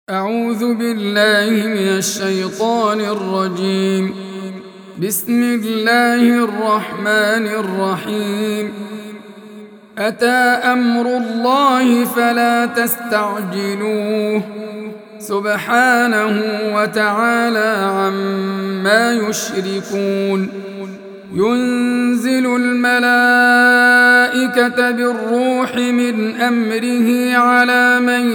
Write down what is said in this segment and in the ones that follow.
أعوذ بالله من الشيطان الرجيم. بسم الله الرحمن الرحيم. أتى أمر الله فلا تستعجلوه سبحانه وتعالى عما يشركون. ينزل الملائكة بالروح من أمره على من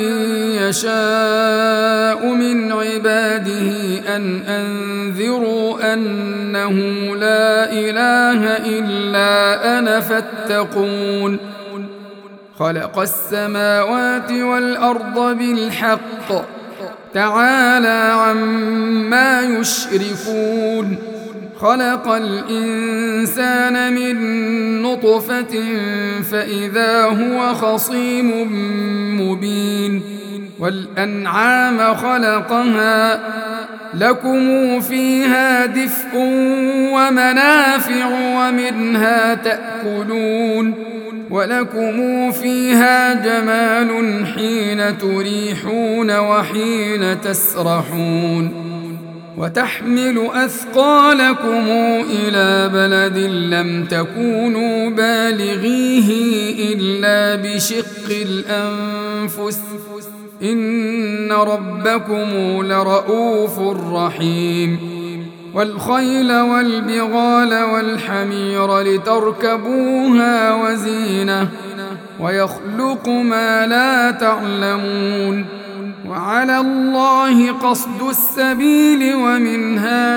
يشاء من عباده أن أنذروا أنه لا إله إلا أنا فاتقون. خلق السماوات والأرض بالحق تعالى عما يشركون. خلق الإنسان من نطفة فإذا هو خصيم مبين. والأنعام خلقها لكم فيها دفء ومنافع ومنها تأكلون. ولكم فيها جمال حين تريحون وحين تسرحون. وتحمل أثقالكم إلى بلد لم تكونوا بالغيه إلا بشق الأنفس إن ربكم لرؤوف رحيم. والخيل والبغال والحمير لتركبوها وزينة ويخلق ما لا تعلمون. وعلى الله قصد السبيل ومنها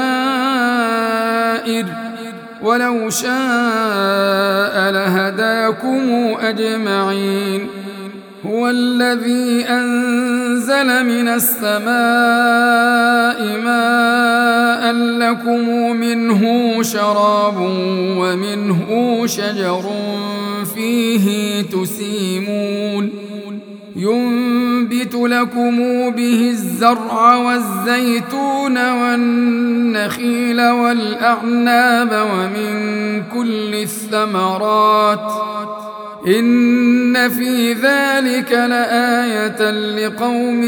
جائر ولو شاء لهداكم أجمعين. هو الذي أنزل من السماء ماء لكم منه شراب ومنه شجر فيه تسيمون. ينبت لكم به الزرع والزيتون والنخيل والأعناب ومن كل الثمرات إن في ذلك لآية لقوم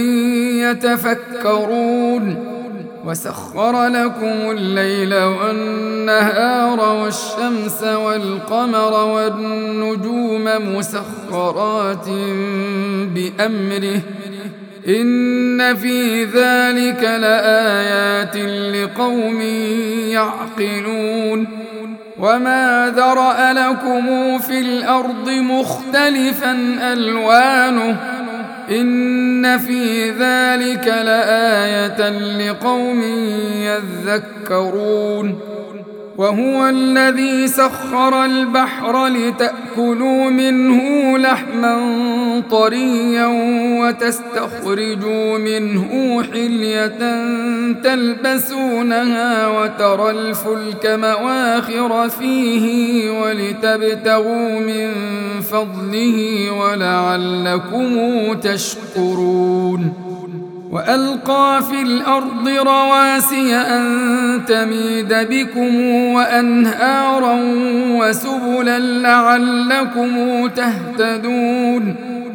يتفكرون. وسخر لكم الليل والنهار والشمس والقمر والنجوم مسخرات بأمره إن في ذلك لآيات لقوم يعقلون. وما ذرأ لكم في الأرض مختلفا ألوانه إن في ذلك لآية لقوم يذكرون. وهو الذي سخر البحر لتأكلوا منه لحما طريا وتستخرجوا منه حلية تلبسونها وترى الفلك مواخر فيه ولتبتغوا من فضله ولعلكم تشكرون. وألقى في الأرض رواسي أن تميد بكم وأنهارا وسبلا لعلكم تهتدون.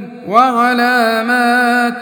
وعلامات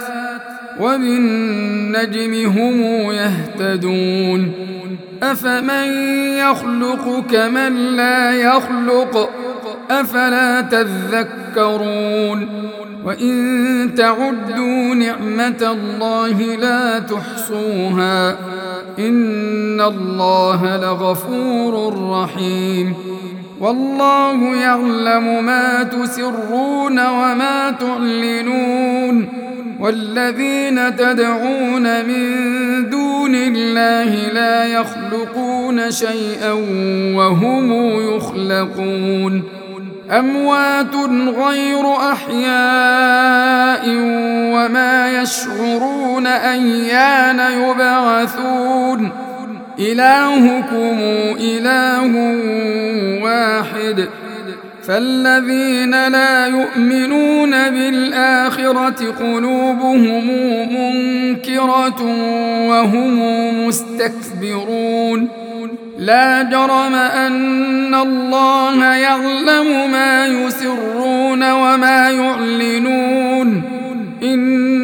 وبالنجم هم يهتدون. أفمن يخلق كمن لا يخلق أفلا تذكرون. وإن تعدوا نعمة الله لا تحصوها إن الله لغفور رحيم. والله يعلم ما تسرون وما تعلنون. والذين تدعون من دون الله لا يخلقون شيئا وهم يخلقون. أموات غير أحياء وما يشعرون أيان يبعثون. إلهكم إله واحد فالذين لا يؤمنون بالآخرة قلوبهم منكرة وهم مستكبرون. لا جرم أن الله يعلم ما يسرون وما يعلنون إن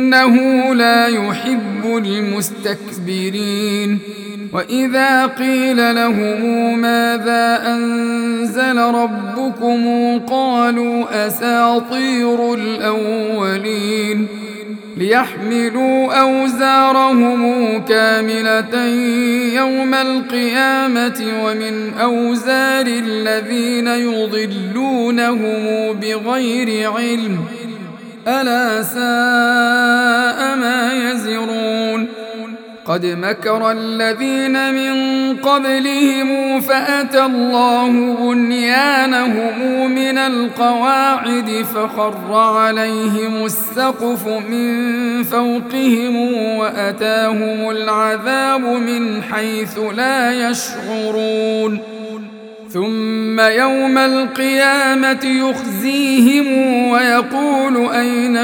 إنه لا يحب المستكبرين. وإذا قيل لهم ماذا أنزل ربكم قالوا أساطير الأولين ليحملوا أوزارهم كاملة يوم القيامة ومن أوزار الذين يضلونهم بغير علم ألا ساء ما يزرون. قد مكر الذين من قبلهم فأتى الله بنيانهم من القواعد فخر عليهم السقف من فوقهم وأتاهم العذاب من حيث لا يشعرون. ثم يوم القيامة يخزيهم ويقول أين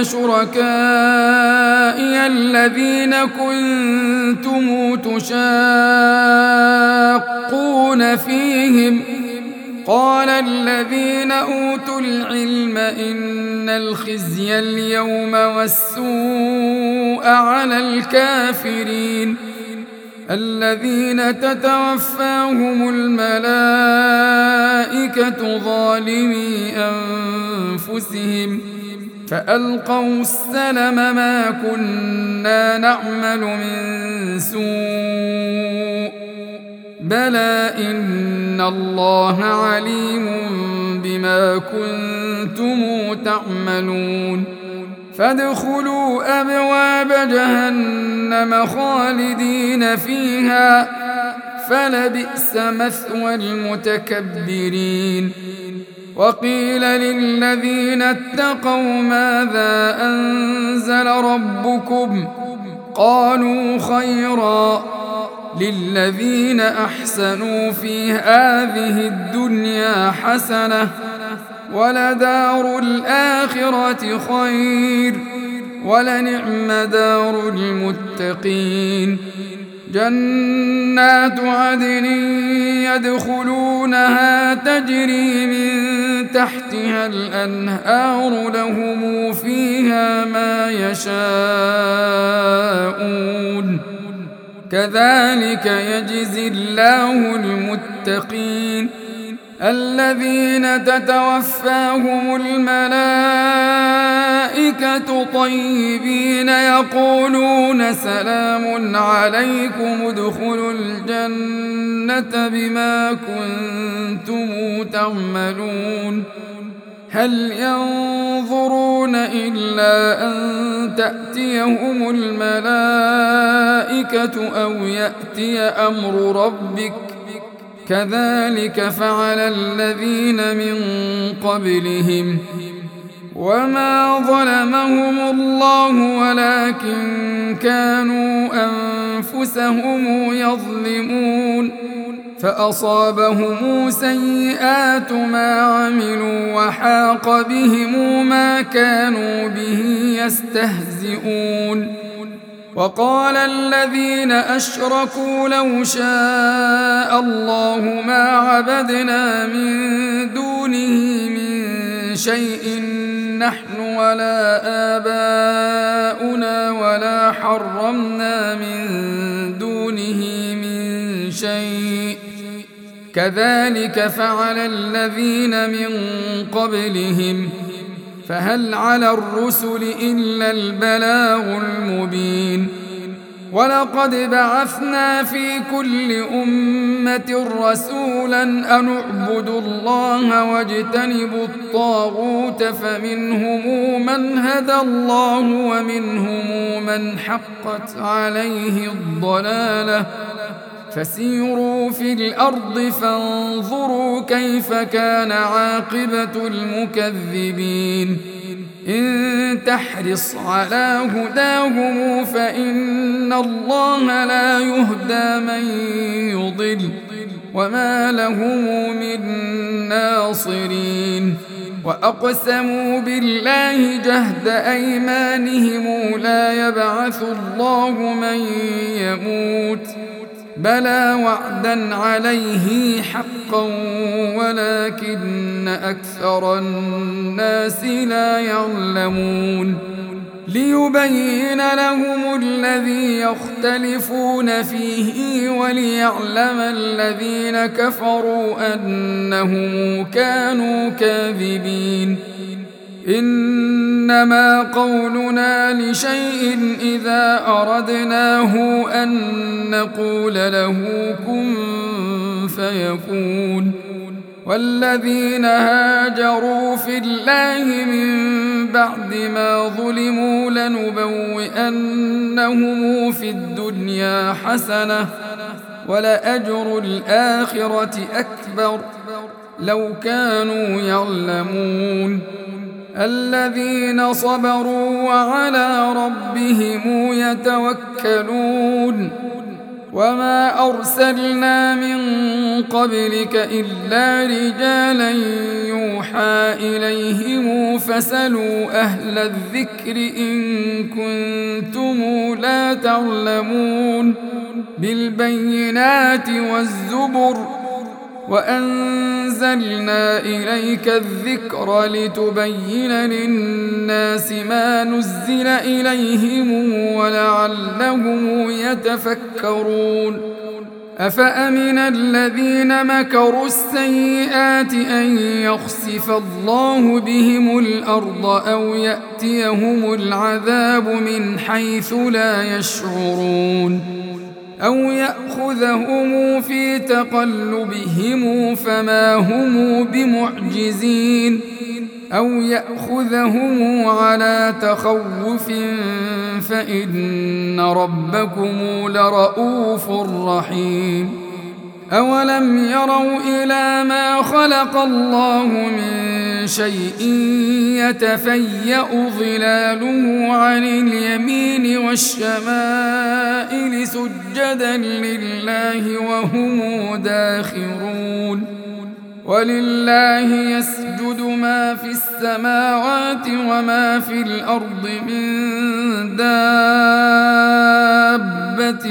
شركائي الذين كنتم تشاقون فيهم قال الذين أوتوا العلم إن الخزي اليوم والسوء على الكافرين الذين تتوفاهم الملائكة ظالمي أنفسهم فألقوا السلم ما كنا نعمل من سوء بلى إن الله عليم بما كنتم تعملون. فادخلوا أبواب جهنم خالدين فيها فلبئس مثوى المتكبرين. وقيل للذين اتقوا ماذا أنزل ربكم قالوا خيرا للذين أحسنوا في هذه الدنيا حسنة ولدار الآخرة خير ولنعم دار المتقين. جنات عدن يدخلونها تجري من تحتها الأنهار لهم فيها ما يشاءون كذلك يجزي الله المتقين الذين تتوفاهم الملائكة طيبين يقولون سلام عليكم ادخلوا الجنة بما كنتم تعملون. هل ينظرون إلا أن تأتيهم الملائكة أو يأتي أمر ربك كذلك فعل الذين من قبلهم وما ظلمهم الله ولكن كانوا أنفسهم يظلمون. فأصابهم سيئات ما عملوا وحاق بهم ما كانوا به يستهزئون. وقال الذين أشركوا لو شاء الله ما عبدنا من دونه من شيء نحن ولا آباؤنا ولا حرمنا من دونه من شيء كذلك فعل الذين من قبلهم فهل على الرسل إلا البلاغ المبين. ولقد بعثنا في كل أمة رسولا أن اعبدوا الله واجتنبوا الطاغوت فمنهم من هدى الله ومنهم من حقت عليه الضلالة فسيروا في الأرض فانظروا كيف كان عاقبة المكذبين. إن تحرص على هداهم فإن الله لا يهدى من يضل وما لهم من ناصرين. وأقسموا بالله جهد أيمانهم لا يبعث الله من يموت بلى وعدا عليه حقا ولكن أكثر الناس لا يعلمون. ليبين لهم الذي يختلفون فيه وليعلم الذين كفروا أنهم كانوا كاذبين إنما قولنا لشيء إذا أردناه أن نقول له كن فيكون والذين هاجروا في الله من بعد ما ظلموا لنبوئنهم في الدنيا حسنة ولأجر الآخرة أكبر لو كانوا يعلمون الذين صبروا وعلى ربهم يتوكلون وما أرسلنا من قبلك إلا رجالا يوحى إليهم فاسألوا أهل الذكر إن كنتم لا تعلمون بالبينات والزبر وأنزلنا إليك الذكر لتبين للناس ما نزل إليهم ولعلهم يتفكرون أفأمن الذين مكروا السيئات أن يخسف الله بهم الأرض أو يأتيهم العذاب من حيث لا يشعرون أو يأخذهم في تقلبهم فما هم بمعجزين أو يأخذهم على تخوف فإن ربكم لرؤوف رحيم أولم يروا إلى ما خلق الله من شيء يتفيأ ظلاله عن اليمين والشمائل سجدا لله وهم داخرون ولله يسجد ما في السماوات وما في الأرض من دابة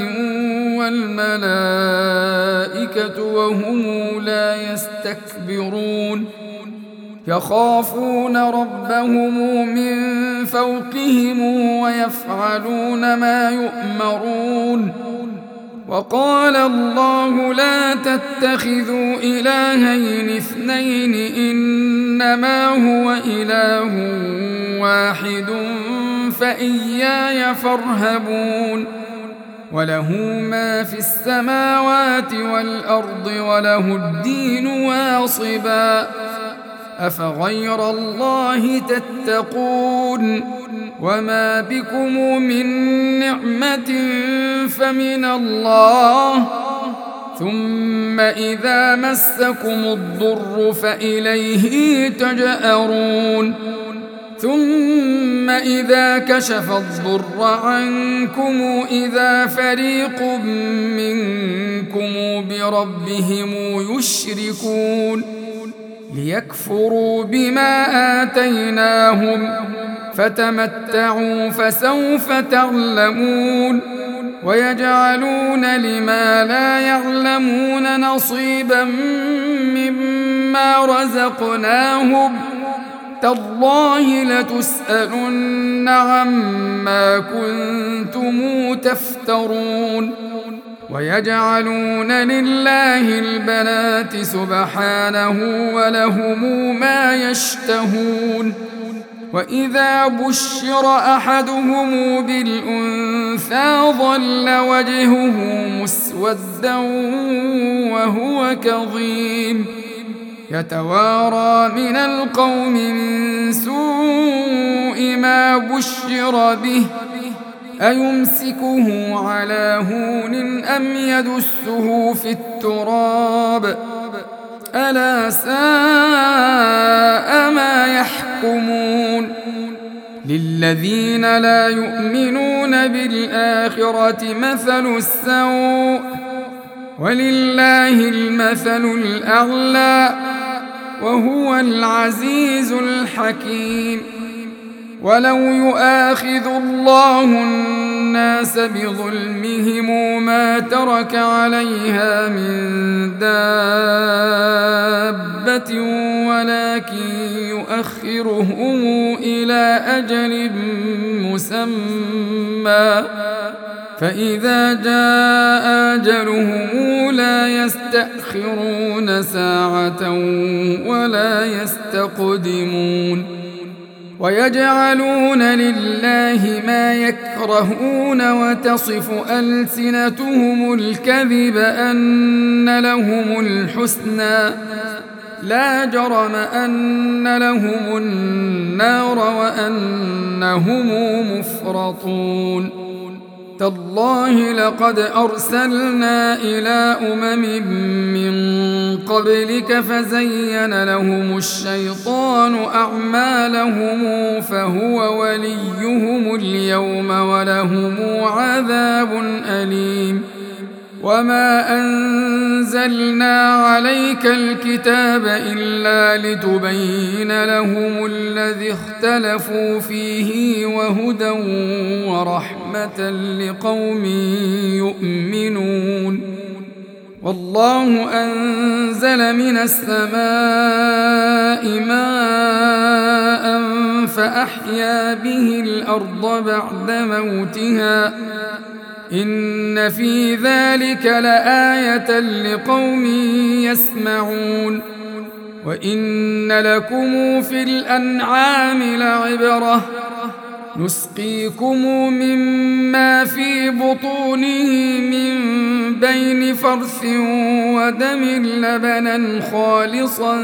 والملائكة وهم لا يستكبرون يخافون ربهم من فوقهم ويفعلون ما يؤمرون وقال الله لا تتخذوا إلهين اثنين إنما هو إله واحد فإياي فارهبون وله ما في السماوات والأرض وله الدين واصبا أفغير الله تتقون وما بكم من نعمة فمن الله ثم إذا مسكم الضر فإليه تجأرون ثم إذا كشف الضر عنكم إذا فريق منكم بربهم يشركون ليكفروا بما آتيناهم فتمتعوا فسوف تعلمون ويجعلون لما لا يعلمون نصيبا مما رزقناهم تالله لتسألن عما كنتم تفترون ويجعلون لله البنات سبحانه ولهم ما يشتهون وإذا بشر أحدهم بالأنثى ظل وجهه مسودا وهو كظيم يتوارى من القوم من سوء ما بشر به أيمسكه على هون أم يدسه في التراب ألا ساء ما يحكمون للذين لا يؤمنون بالآخرة مثل السوء ولله المثل الأعلى وهو العزيز الحكيم ولو يؤاخذ الله الناس بظلمهم ما ترك عليها من دابة ولكن يؤخرهم إلى أجل مسمى فإذا جاء أجلهم لا يستأخرون ساعة ولا يستقدمون ويجعلون لله ما يكرهون وتصف ألسنتهم الكذب أن لهم الحسنى لا جرم أن لهم النار وأنهم مفرطون تالله لقد أرسلنا إلى من قبلك فزين لهم الشيطان أعمالهم فهو وليهم اليوم ولهم عذاب أليم وما أنزلنا عليك الكتاب إلا لتبين لهم الذي اختلفوا فيه وهدى ورحمة لقوم يؤمنون والله أنزل من السماء ماء فأحيا به الأرض بعد موتها إن في ذلك لآية لقوم يسمعون وإن لكم في الأنعام لعبرة نسقيكم مما في بطونه من بين فرث ودم لبنا خالصا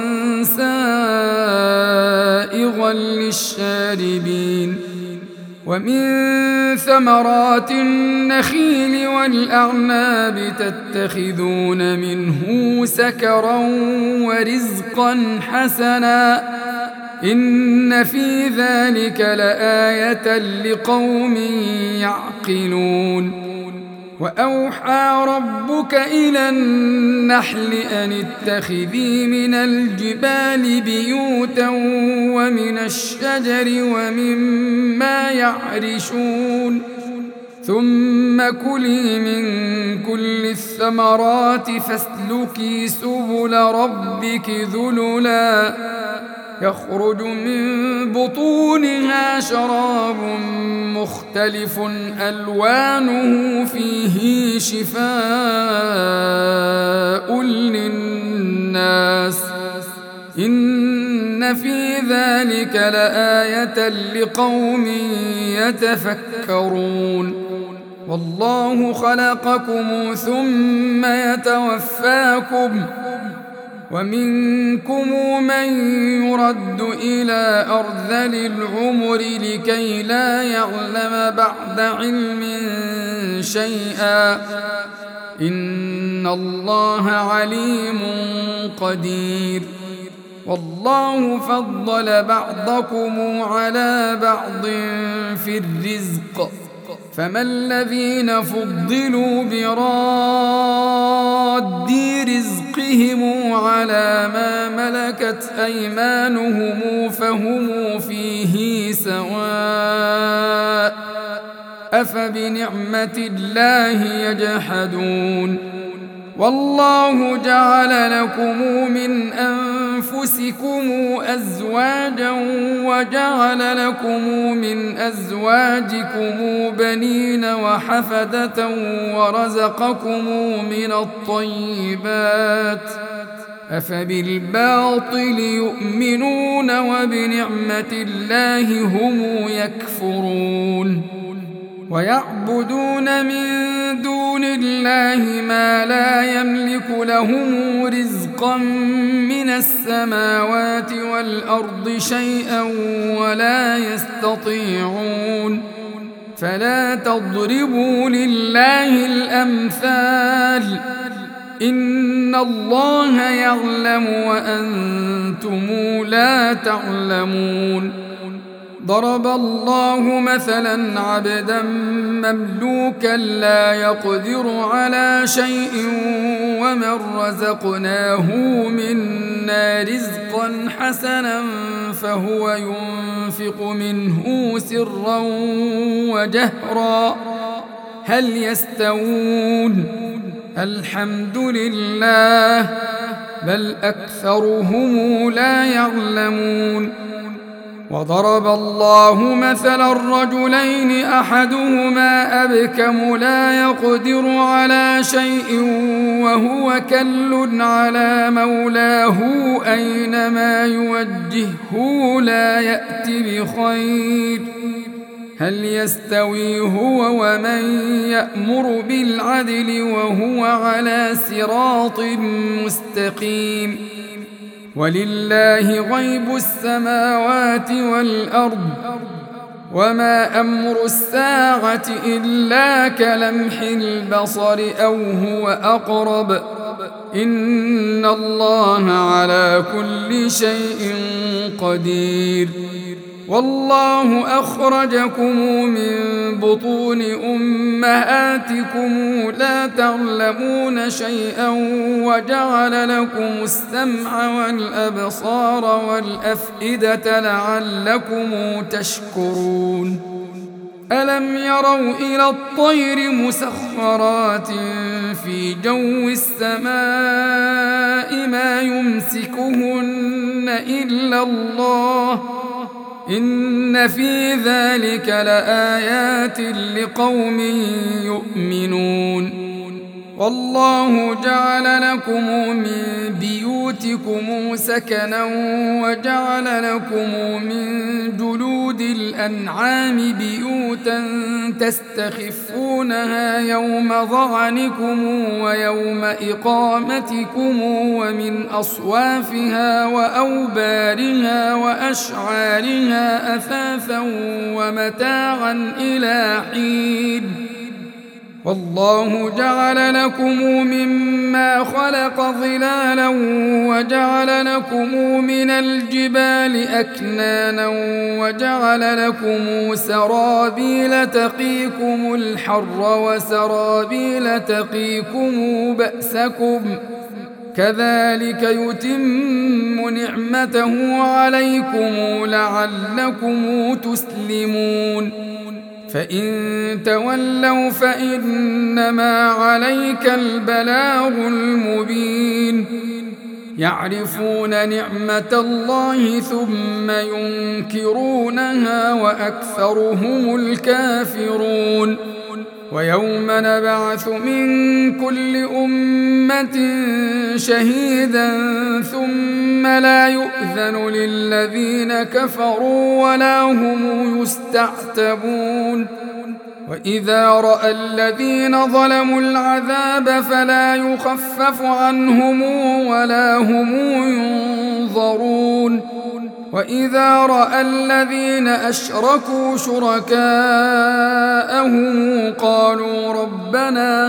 سائغا للشاربين ومن ثمرات النخيل والأعناب تتخذون منه سكرا ورزقا حسنا إن في ذلك لآية لقوم يعقلون وأوحى ربك إلى النحل أن اتخذي من الجبال بيوتا ومن الشجر ومما يعرشون ثم كلي من كل الثمرات فاسلكي سبل ربك ذللا يخرج من بطونها شراب مختلف ألوانه فيه شفاء للناس إن في ذلك لآية لقوم يتفكرون والله خلقكم ثم يتوفاكم ومنكم من يرد إلى أرذل العمر لكي لا يعلم بعد علم شيئا إن الله عليم قدير والله فضل بعضكم على بعض في الرزق فما الذين فضلوا براد رزقهم على ما ملكت أيمانهم فهم فيه سواء أفبنعمة الله يجحدون والله جعل لكم من أنفسكم أزواجا وجعل لكم من أزواجكم بنين وحفدة ورزقكم من الطيبات أفبالباطل يؤمنون وبنعمة الله هم يكفرون ويعبدون من دون الله ما لا يملك لهم رزقا من السماوات والأرض شيئا ولا يستطيعون فلا تضربوا لله الأمثال إن الله يعلم وأنتم لا تعلمون ضرب الله مثلا عبدا مملوكا لا يقدر على شيء ومن رزقناه منا رزقا حسنا فهو ينفق منه سرا وجهرا هل يستوون الحمد لله بل أكثرهم لا يعلمون وضرب الله مثلا الرجلين أحدهما أبكم لا يقدر على شيء وهو كل على مولاه أينما يوجهه لا يأت بخير هل يستوي هو ومن يأمر بالعدل وهو على صراط مستقيم ولله غيب السماوات والأرض وما أمر الساعة إلا كلمح البصر أو هو أقرب إن الله على كل شيء قدير والله أخرجكم من بطون أمهاتكم لا تعلمون شيئا وجعل لكم السمع والأبصار والأفئدة لعلكم تشكرون ألم يروا إلى الطير مسخرات في جو السماء ما يمسكهن إلا الله إن في ذلك لآيات لقوم يؤمنون والله جعل لكم من بيوتكم سكنا وجعل لكم من جلود الأنعام بيوتا تستخفونها يوم ظعنكم ويوم إقامتكم ومن أصوافها وأوبارها وأشعارها أثاثا ومتاعا إلى حين والله جعل لكم مما خلق ظلالا وجعل لكم من الجبال أكنانا وجعل لكم سرابيل تقيكم الحر وسرابيل تقيكم بأسكم كذلك يتم نعمته عليكم لعلكم تسلمون فإن تولوا فإنما عليك البلاغ المبين يعرفون نعمة الله ثم ينكرونها وأكثرهم الكافرون ويوم نبعث من كل أمة شهيدا ثم لا يؤذن للذين كفروا ولا هم يستعتبون وإذا رأى الذين ظلموا العذاب فلا يخفف عنهم ولا هم ينظرون وإذا رأى الذين أشركوا شركاءهم قالوا ربنا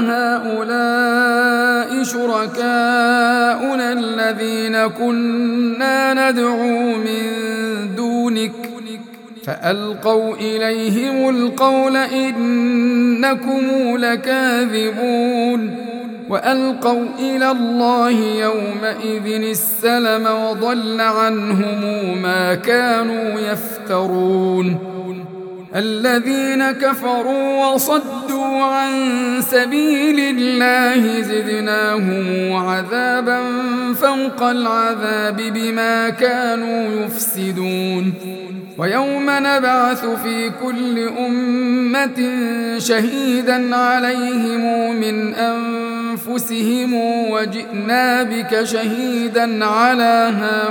هؤلاء شركاؤنا الذين كنا ندعو من دونك فألقوا إليهم القول إنكم لكاذبون وألقوا إلى الله يومئذ السلم وضل عنهم ما كانوا يفترون الذين كفروا وصدوا عن سبيل الله زدناهم عذابا فوق العذاب بما كانوا يفسدون ويوم نبعث في كل أمة شهيدا عليهم من أنفسهم وجئنا بك شهيدا على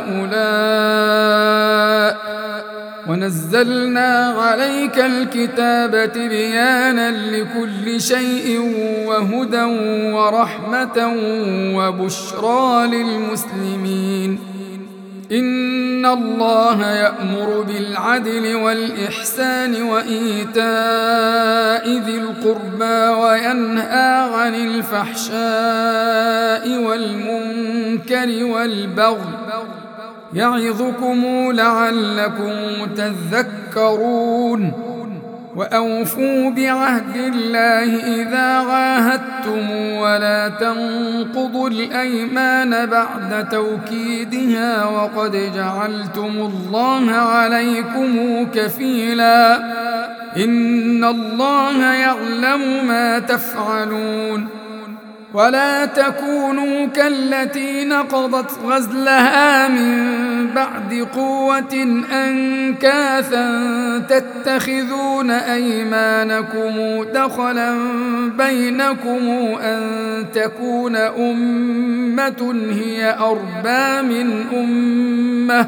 هؤلاء ونزلنا عليك الكتاب تبيانا لكل شيء وهدى ورحمة وبشرى للمسلمين إن الله يأمر بالعدل والإحسان وإيتاء ذي القربى وينهى عن الفحشاء والمنكر والبغي يعظكم لعلكم تذكرون وأوفوا بعهد الله إذا عاهدتم ولا تنقضوا الأيمان بعد توكيدها وقد جعلتم الله عليكم كفيلا إن الله يعلم ما تفعلون ولا تكونوا كالتي نقضت غزلها من بعد قوة أنكاثا تتخذون أيمانكم دخلا بينكم أن تكون أمة هي أربى من أمة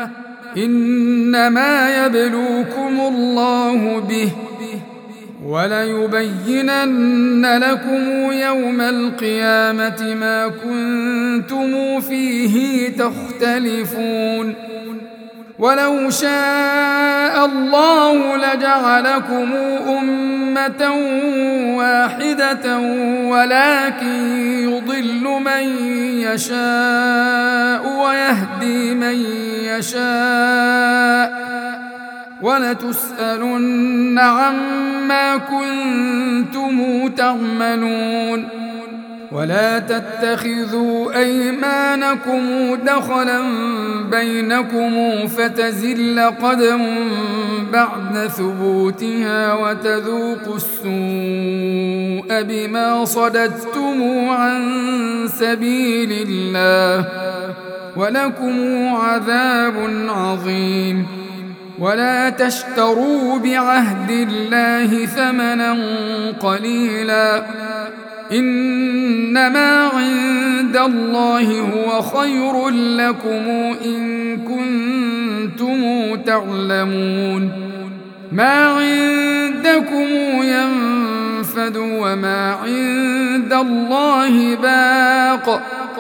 إنما يبلوكم الله به وليبينن لكم يوم القيامة ما كنتم فيه تختلفون ولو شاء الله لجعلكم أمة واحدة ولكن يضل من يشاء ويهدي من يشاء ولتسألن عما كنتم تعملون ولا تتخذوا أيمانكم دخلا بينكم فتزل قدم بعد ثبوتها وتذوقوا السوء بما صددتم عن سبيل الله ولكم عذاب عظيم ولا تشتروا بعهد الله ثمنا قليلا إنما عند الله هو خير لكم إن كنتم تعلمون ما عندكم ينفد وما عند الله باق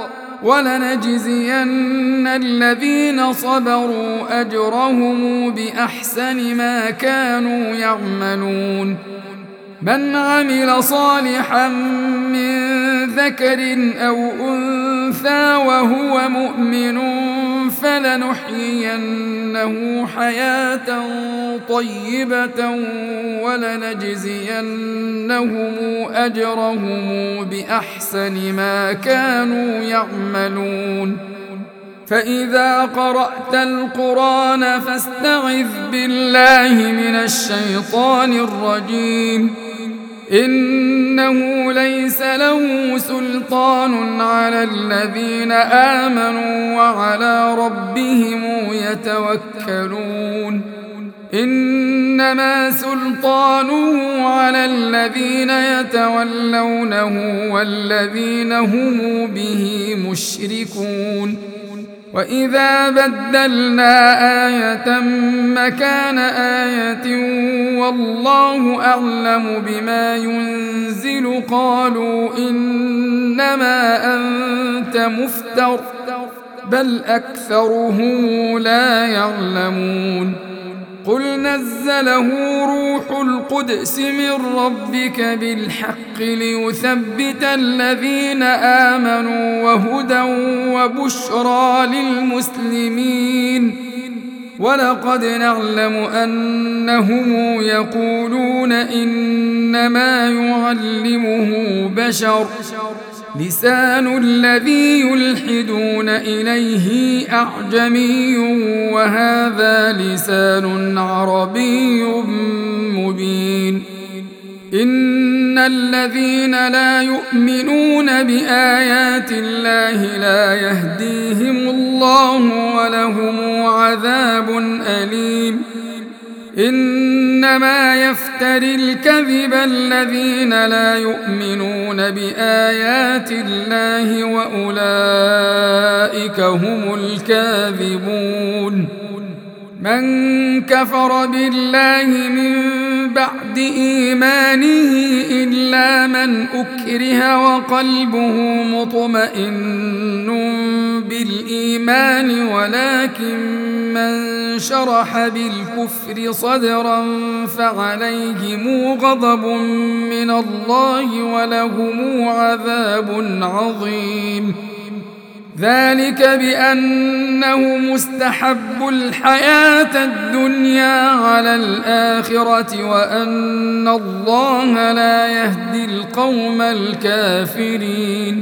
ولنجزين الذين صبروا أجرهم بأحسن ما كانوا يعملون من عمل صالحا من ذكر أو أنثى وهو مؤمن فلنحيينه حياة طيبة ولنجزينهم أجرهم بأحسن ما كانوا يعملون فإذا قرأت القرآن فاستعذ بالله من الشيطان الرجيم إنه ليس له سلطان على الذين آمنوا وعلى ربهم يتوكلون إنما سلطانه على الذين يتولونه والذين هم به مشركون وإذا بدلنا آية مكان آية والله أعلم بما ينزل قالوا إنما أنت مفتر بل أكثرهم لا يعلمون قل نزله روح القدس من ربك بالحق ليثبت الذين آمنوا وهدى وبشرى للمسلمين ولقد نعلم أنهم يقولون إنما يعلمه بشر لسان الذي يلحدون إليه أعجمي وهذا لسان عربي مبين إن الذين لا يؤمنون بآيات الله لا يهديهم الله ولهم عذاب أليم إنما يفتري الكذب الذين لا يؤمنون بآيات الله وأولئك هم الكاذبون من كفر بالله من بعد إيمانه إلا من أكره وقلبه مطمئن بالإيمان ولكن من شرح بالكفر صدرا فعليهم غضب من الله ولهم عذاب عظيم ذلك بأنه مستحب الحياة الدنيا على الآخرة وأن الله لا يهدي القوم الكافرين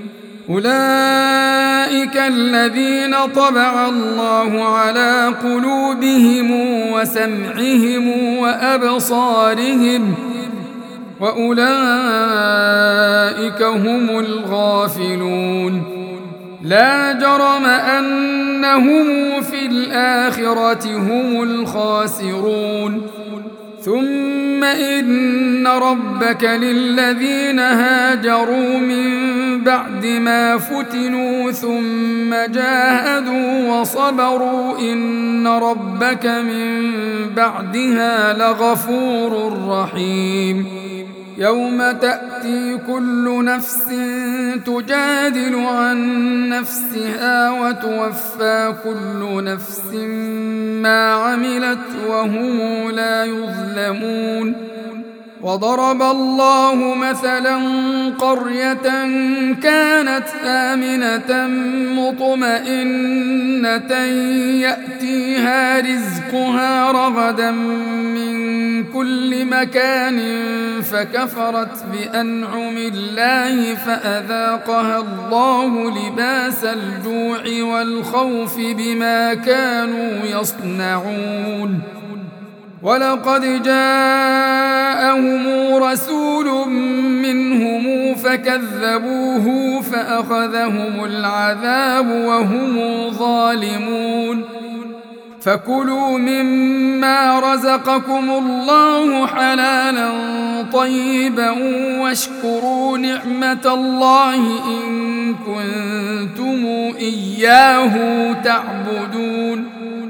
أولئك الذين طبع الله على قلوبهم وسمعهم وأبصارهم وأولئك هم الغافلون. لا جرم أنهم في الآخرة هم الخاسرون. ثم إن ربك للذين هاجروا من بعد ما فتنوا ثم جاهدوا وصبروا إن ربك من بعدها لغفور رحيم. يوم تأتي كل نفس تجادل عن نفسها وتوفى كل نفس ما عملت وهم لا يظلمون. وضرب الله مثلا قرية كانت آمنة مطمئنة يأتيها رزقها رغدا من كل مكان فكفرت بأنعم الله فأذاقها الله لباس الجوع والخوف بما كانوا يصنعون. ولقد جاءهم رسول منهم فكذبوه فأخذهم العذاب وهم ظالمون. فكلوا مما رزقكم الله حلالا طيبا واشكروا نعمة الله إن كنتم إياه تعبدون.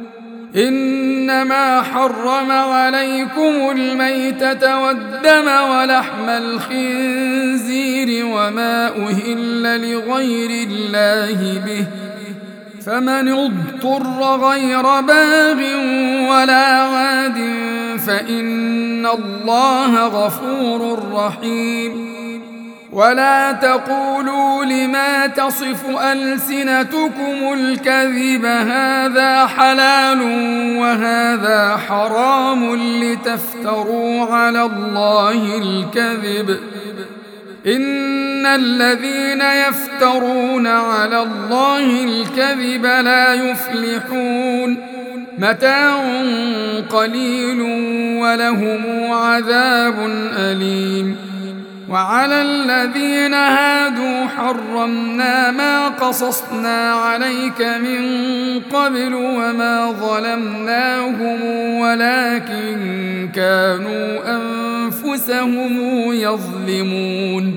إنما حرم عليكم الميتة والدم ولحم الخنزير وما أهل لغير الله به فمن اضطر غير باغ ولا عاد فإن الله غفور رحيم. ولا تقولوا لما تصف ألسنتكم الكذب هذا حلال وهذا حرام لتفتروا على الله الكذب إن الذين يفترون على الله الكذب لا يفلحون. متاع قليل ولهم عذاب أليم. وعلى الذين هادوا حرمنا ما قصصنا عليك من قبل وما ظلمناهم ولكن كانوا أنفسهم يظلمون.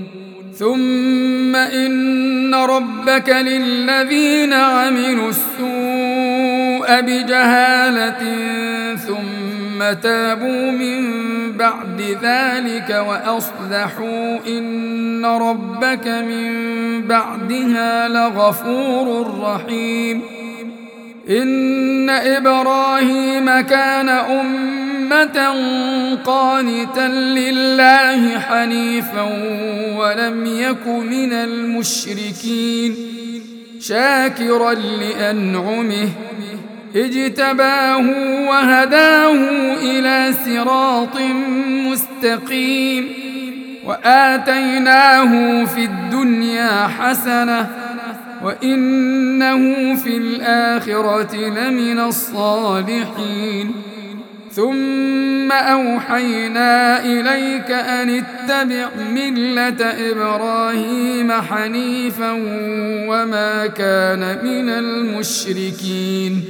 ثم إن ربك للذين عملوا السوء بجهالة ثم تابوا من بعد ذلك وأصلحوا إن ربك من بعدها لغفور رحيم. إن إبراهيم كان أمة قانتا لله حنيفا ولم يك من المشركين شاكرا لأنعمه اجتباه وهداه إلى صراط مستقيم. وآتيناه في الدنيا حسنة وإنه في الآخرة لمن الصالحين. ثم أوحينا إليك أن اتبع ملة إبراهيم حنيفا وما كان من المشركين.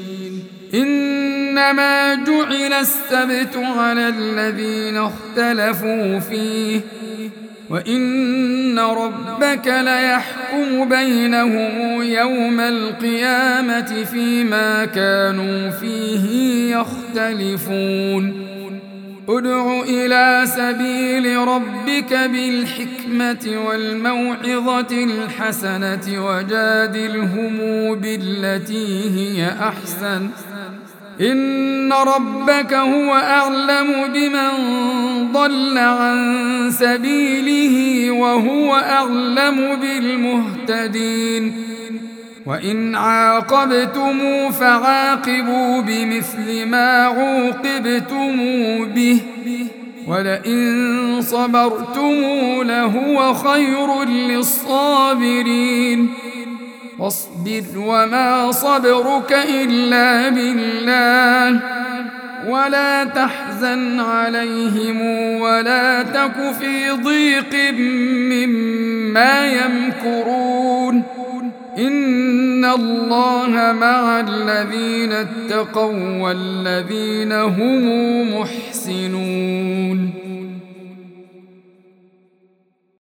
إنما جعل السبت على الذين اختلفوا فيه وإن ربك ليحكم بينهم يوم القيامة فيما كانوا فيه يختلفون. ادع إلى سبيل ربك بالحكمة والموعظة الحسنة وجادلهم بالتي هي أحسن إن ربك هو أعلم بمن ضل عن سبيله وهو أعلم بالمهتدين. وإن عاقبتم فعاقبوا بمثل ما عوقبتم به ولئن صبرتم لهو خير للصابرين. واصبر وما صبرك إلا بالله ولا تحزن عليهم ولا تك في ضيق مما يمكرون إن الله مع الذين اتقوا والذين هم محسنون